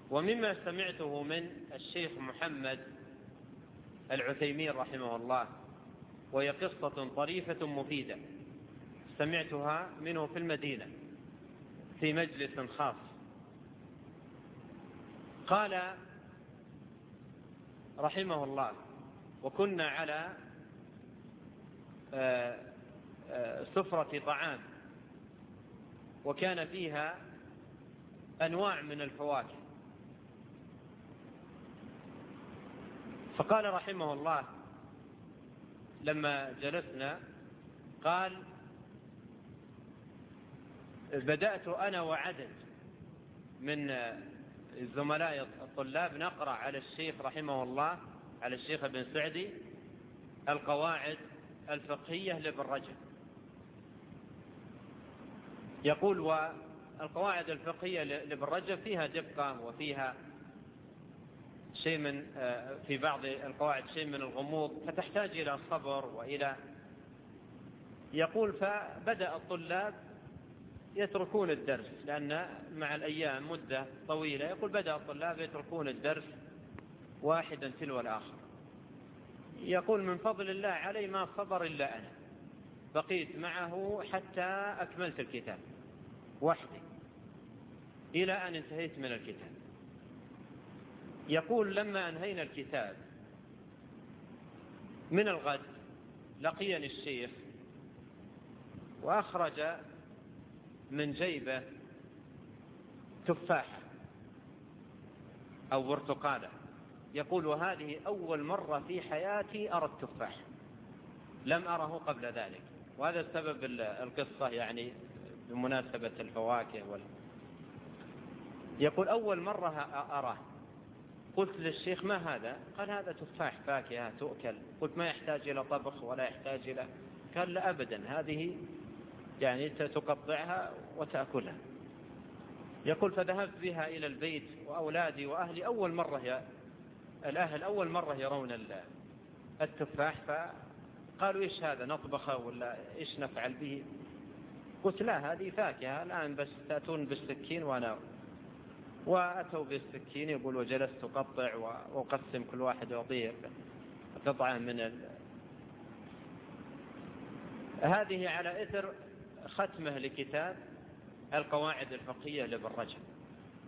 ومما سمعته من الشيخ محمد العثيمين رحمه الله، وهي قصة طريفة مفيدة سمعتها منه في المدينة في مجلس خاص. قال رحمه الله: وكنا على سفرة طعام وكان فيها أنواع من الفواكه، فقال رحمه الله لما جلسنا، قال: بدأت أنا وعدد من الزملاء الطلاب نقرأ على الشيخ رحمه الله، على الشيخ ابن سعدي، القواعد الفقهية لابن رجب. يقول: والقواعد الفقهية لابن رجب فيها دقة وفيها شيء من في بعض القواعد شيء من الغموض، فتحتاج إلى صبر وإلى. يقول: فبدأ الطلاب يتركون الدرس لأن مع الأيام مدة طويلة. يقول: بدأ الطلاب يتركون الدرس واحدا تلو الآخر. يقول: من فضل الله علي ما صبر إلا أنا، بقيت معه حتى أكملت الكتاب وحدي إلى أن انتهيت من الكتاب. يقول: لما أنهينا الكتاب من الغد لقيني الشيخ وأخرج من جيبه تفاحة أو برتقالة. يقول: وهذه أول مرة في حياتي أرى التفاح، لم أره قبل ذلك. وهذا سبب القصة يعني بمناسبة الفواكه يقول: أول مرة أراه. قلت للشيخ: ما هذا؟ قال: هذا تفاح فاكهة تؤكل. قلت: ما يحتاج إلى طبخ ولا يحتاج إلى؟ قال: لا أبدا، هذه يعني تقطعها وتأكلها. يقول: فذهبت بها إلى البيت وأولادي وأهلي الأهل أول مرة يرون التفاح، فقالوا: إيش هذا، نطبخه ولا إيش نفعل به؟ قلت: لا، هذه فاكهة الآن، بس تأتون بالسكين وأتوا بالسكين. يقول: وجلست أقطع وأقسم كل واحد يعطيه قطعة من هذه على إثر ختمه لكتاب القواعد الفقهية لابن رجب.